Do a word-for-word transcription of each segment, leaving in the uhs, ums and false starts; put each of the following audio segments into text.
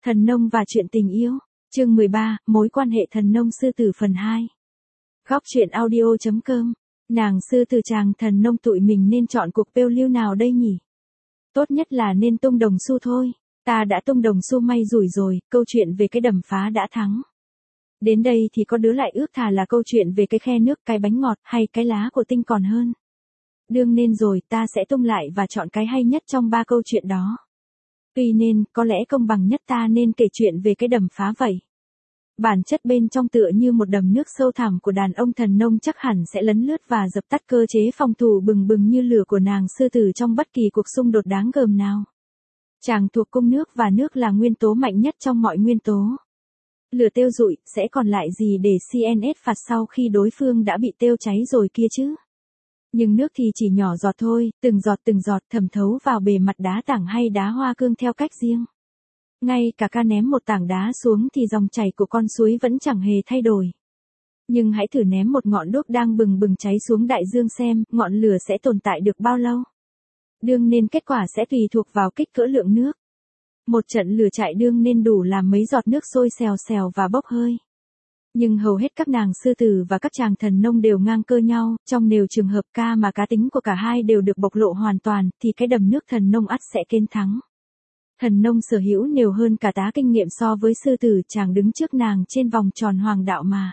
Thần nông và chuyện tình yêu. Chương mười ba, mối quan hệ thần nông sư tử phần hai. Góc truyện audio chấm com. Nàng sư tử chàng thần nông tụi mình nên chọn cuộc phiêu lưu nào đây nhỉ? Tốt nhất là nên tung đồng xu thôi. Ta đã tung đồng xu may rủi rồi, câu chuyện về cái đầm phá đã thắng. Đến đây thì có đứa lại ước thà là câu chuyện về cái khe nước, cái bánh ngọt hay cái lá của tinh còn hơn. Đương nên rồi, ta sẽ tung lại và chọn cái hay nhất trong ba câu chuyện đó. Tuy nên, có lẽ công bằng nhất ta nên kể chuyện về cái đầm phá vậy. Bản chất bên trong tựa như một đầm nước sâu thẳm của đàn ông thần nông chắc hẳn sẽ lấn lướt và dập tắt cơ chế phòng thủ bừng bừng như lửa của nàng sư tử trong bất kỳ cuộc xung đột đáng gờm nào. Chàng thuộc cung nước và nước là nguyên tố mạnh nhất trong mọi nguyên tố. Lửa tiêu rụi, sẽ còn lại gì để xê en ét phạt sau khi đối phương đã bị tiêu cháy rồi kia chứ? Nhưng nước thì chỉ nhỏ giọt thôi, từng giọt từng giọt thẩm thấu vào bề mặt đá tảng hay đá hoa cương theo cách riêng. Ngay cả ca ném một tảng đá xuống thì dòng chảy của con suối vẫn chẳng hề thay đổi. Nhưng hãy thử ném một ngọn đuốc đang bừng bừng cháy xuống đại dương xem, ngọn lửa sẽ tồn tại được bao lâu? Đương nên kết quả sẽ tùy thuộc vào kích cỡ lượng nước. Một trận lửa chạy đương nên đủ làm mấy giọt nước sôi xèo xèo và bốc hơi. Nhưng hầu hết các nàng sư tử và các chàng thần nông đều ngang cơ nhau, trong nếu trường hợp ca mà cá tính của cả hai đều được bộc lộ hoàn toàn, thì cái đầm nước thần nông ắt sẽ kên thắng. Thần nông sở hữu nhiều hơn cả tá kinh nghiệm so với sư tử, chàng đứng trước nàng trên vòng tròn hoàng đạo mà.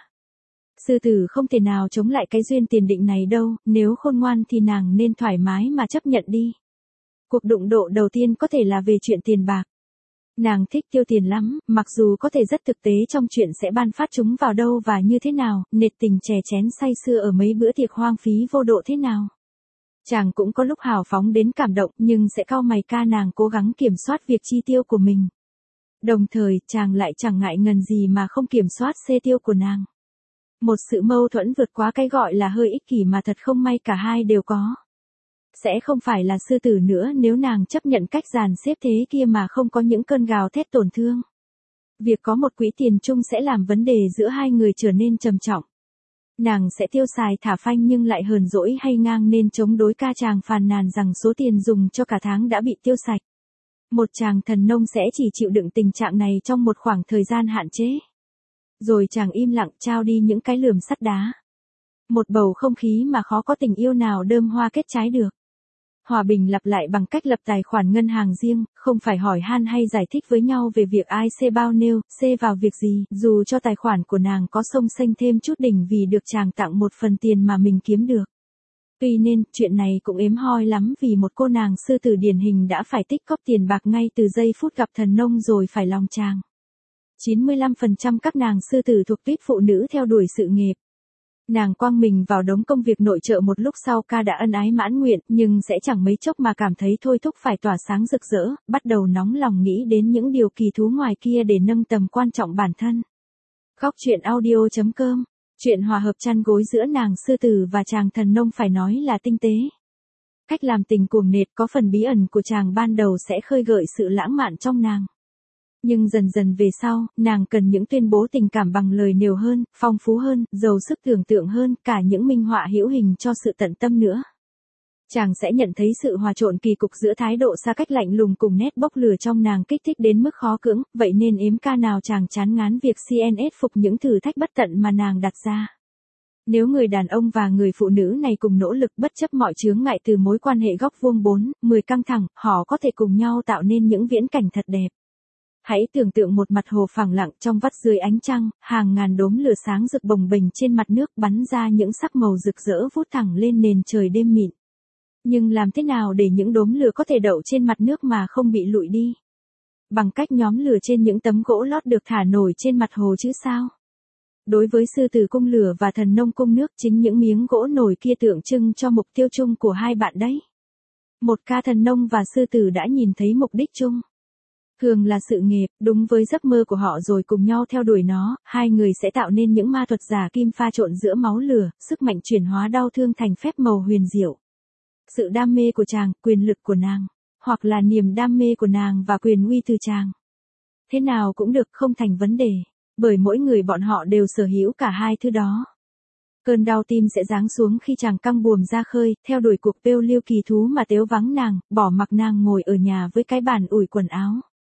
Sư tử không thể nào chống lại cái duyên tiền định này đâu, nếu khôn ngoan thì nàng nên thoải mái mà chấp nhận đi. Cuộc đụng độ đầu tiên có thể là về chuyện tiền bạc. Nàng thích tiêu tiền lắm, mặc dù có thể rất thực tế trong chuyện sẽ ban phát chúng vào đâu và như thế nào, nệt tình chè chén say sưa ở mấy bữa tiệc hoang phí vô độ thế nào. Chàng cũng có lúc hào phóng đến cảm động nhưng sẽ cau mày ca nàng cố gắng kiểm soát việc chi tiêu của mình. Đồng thời, chàng lại chẳng ngại ngần gì mà không kiểm soát xê tiêu của nàng. Một sự mâu thuẫn vượt quá cái gọi là hơi ích kỷ mà thật không may cả hai đều có. Sẽ không phải là sư tử nữa nếu nàng chấp nhận cách dàn xếp thế kia mà không có những cơn gào thét tổn thương. Việc có một quỹ tiền chung sẽ làm vấn đề giữa hai người trở nên trầm trọng. Nàng sẽ tiêu xài thả phanh nhưng lại hờn dỗi hay ngang nên chống đối ca chàng phàn nàn rằng số tiền dùng cho cả tháng đã bị tiêu sạch. Một chàng thần nông sẽ chỉ chịu đựng tình trạng này trong một khoảng thời gian hạn chế. Rồi chàng im lặng trao đi những cái lườm sắt đá. Một bầu không khí mà khó có tình yêu nào đơm hoa kết trái được. Hòa bình lặp lại bằng cách lập tài khoản ngân hàng riêng, không phải hỏi han hay giải thích với nhau về việc ai xê bao nhiêu, xê vào việc gì, dù cho tài khoản của nàng có xông xênh thêm chút đỉnh vì được chàng tặng một phần tiền mà mình kiếm được. Tuy nên, chuyện này cũng ếm hoi lắm vì một cô nàng sư tử điển hình đã phải tích cóp tiền bạc ngay từ giây phút gặp thần nông rồi phải lòng chàng. chín mươi lăm phần trăm các nàng sư tử thuộc tuýp phụ nữ theo đuổi sự nghiệp. Nàng quăng mình vào đống công việc nội trợ một lúc sau ca đã ân ái mãn nguyện, nhưng sẽ chẳng mấy chốc mà cảm thấy thôi thúc phải tỏa sáng rực rỡ, bắt đầu nóng lòng nghĩ đến những điều kỳ thú ngoài kia để nâng tầm quan trọng bản thân. Góc truyện audio chấm com. Chuyện hòa hợp chăn gối giữa nàng sư tử và chàng thần nông phải nói là tinh tế. Cách làm tình cuồng nệt có phần bí ẩn của chàng ban đầu sẽ khơi gợi sự lãng mạn trong nàng. Nhưng dần dần về sau, nàng cần những tuyên bố tình cảm bằng lời nhiều hơn, phong phú hơn, giàu sức tưởng tượng hơn, cả những minh họa hữu hình cho sự tận tâm nữa. Chàng sẽ nhận thấy sự hòa trộn kỳ cục giữa thái độ xa cách lạnh lùng cùng nét bốc lửa trong nàng kích thích đến mức khó cưỡng, vậy nên ếm ca nào chàng chán ngán việc xê en ét phục những thử thách bất tận mà nàng đặt ra. Nếu người đàn ông và người phụ nữ này cùng nỗ lực bất chấp mọi chướng ngại từ mối quan hệ góc vuông bốn, mười căng thẳng, họ có thể cùng nhau tạo nên những viễn cảnh thật đẹp. Hãy tưởng tượng một mặt hồ phẳng lặng trong vắt dưới ánh trăng, hàng ngàn đốm lửa sáng rực bồng bềnh trên mặt nước bắn ra những sắc màu rực rỡ vút thẳng lên nền trời đêm mịn. Nhưng làm thế nào để những đốm lửa có thể đậu trên mặt nước mà không bị lụi đi? Bằng cách nhóm lửa trên những tấm gỗ lót được thả nổi trên mặt hồ chứ sao? Đối với sư tử cung lửa và thần nông cung nước, chính những miếng gỗ nổi kia tượng trưng cho mục tiêu chung của hai bạn đấy. Một ca thần nông và sư tử đã nhìn thấy mục đích chung. Thường là sự nghiệp, đúng với giấc mơ của họ rồi cùng nhau theo đuổi nó, hai người sẽ tạo nên những ma thuật giả kim pha trộn giữa máu lửa, sức mạnh chuyển hóa đau thương thành phép màu huyền diệu. Sự đam mê của chàng, quyền lực của nàng, hoặc là niềm đam mê của nàng và quyền uy từ chàng. Thế nào cũng được, không thành vấn đề, bởi mỗi người bọn họ đều sở hữu cả hai thứ đó. Cơn đau tim sẽ giáng xuống khi chàng căng buồm ra khơi, theo đuổi cuộc phiêu lưu kỳ thú mà tếu vắng nàng, bỏ mặc nàng ngồi ở nhà với cái bàn ủi quần áo.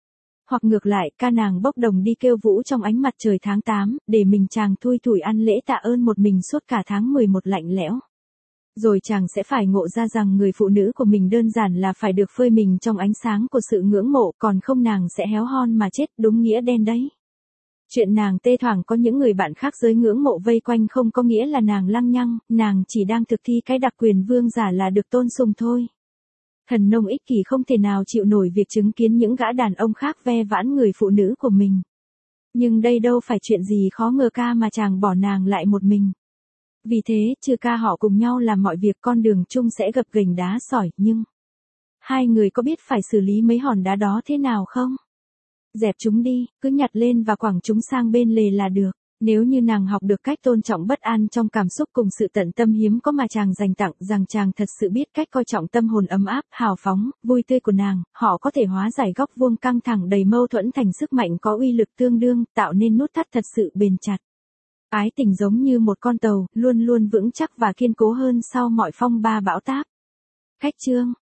Hoặc ngược lại, ca nàng bốc đồng đi kêu vũ trong ánh mặt trời tháng tám, để mình chàng thui thủi ăn lễ tạ ơn một mình suốt cả tháng mười một lạnh lẽo. Rồi chàng sẽ phải ngộ ra rằng người phụ nữ của mình đơn giản là phải được phơi mình trong ánh sáng của sự ngưỡng mộ, còn không nàng sẽ héo hon mà chết, đúng nghĩa đen đấy. Chuyện nàng tê thoảng có những người bạn khác giới ngưỡng mộ vây quanh không có nghĩa là nàng lăng nhăng, nàng chỉ đang thực thi cái đặc quyền vương giả là được tôn sùng thôi. Thần nông ích kỷ không thể nào chịu nổi việc chứng kiến những gã đàn ông khác ve vãn người phụ nữ của mình. Nhưng đây đâu phải chuyện gì khó ngờ ca mà chàng bỏ nàng lại một mình. Vì thế, trừ ca họ cùng nhau làm mọi việc con đường chung sẽ gập ghềnh đá sỏi, nhưng hai người có biết phải xử lý mấy hòn đá đó thế nào không? Dẹp chúng đi, cứ nhặt lên và quẳng chúng sang bên lề là được. Nếu như nàng học được cách tôn trọng bất an trong cảm xúc cùng sự tận tâm hiếm có mà chàng dành tặng, rằng chàng thật sự biết cách coi trọng tâm hồn ấm áp, hào phóng, vui tươi của nàng, họ có thể hóa giải góc vuông căng thẳng đầy mâu thuẫn thành sức mạnh có uy lực tương đương, tạo nên nút thắt thật sự bền chặt. Ái tình giống như một con tàu, luôn luôn vững chắc và kiên cố hơn sau mọi phong ba bão táp. Khách chương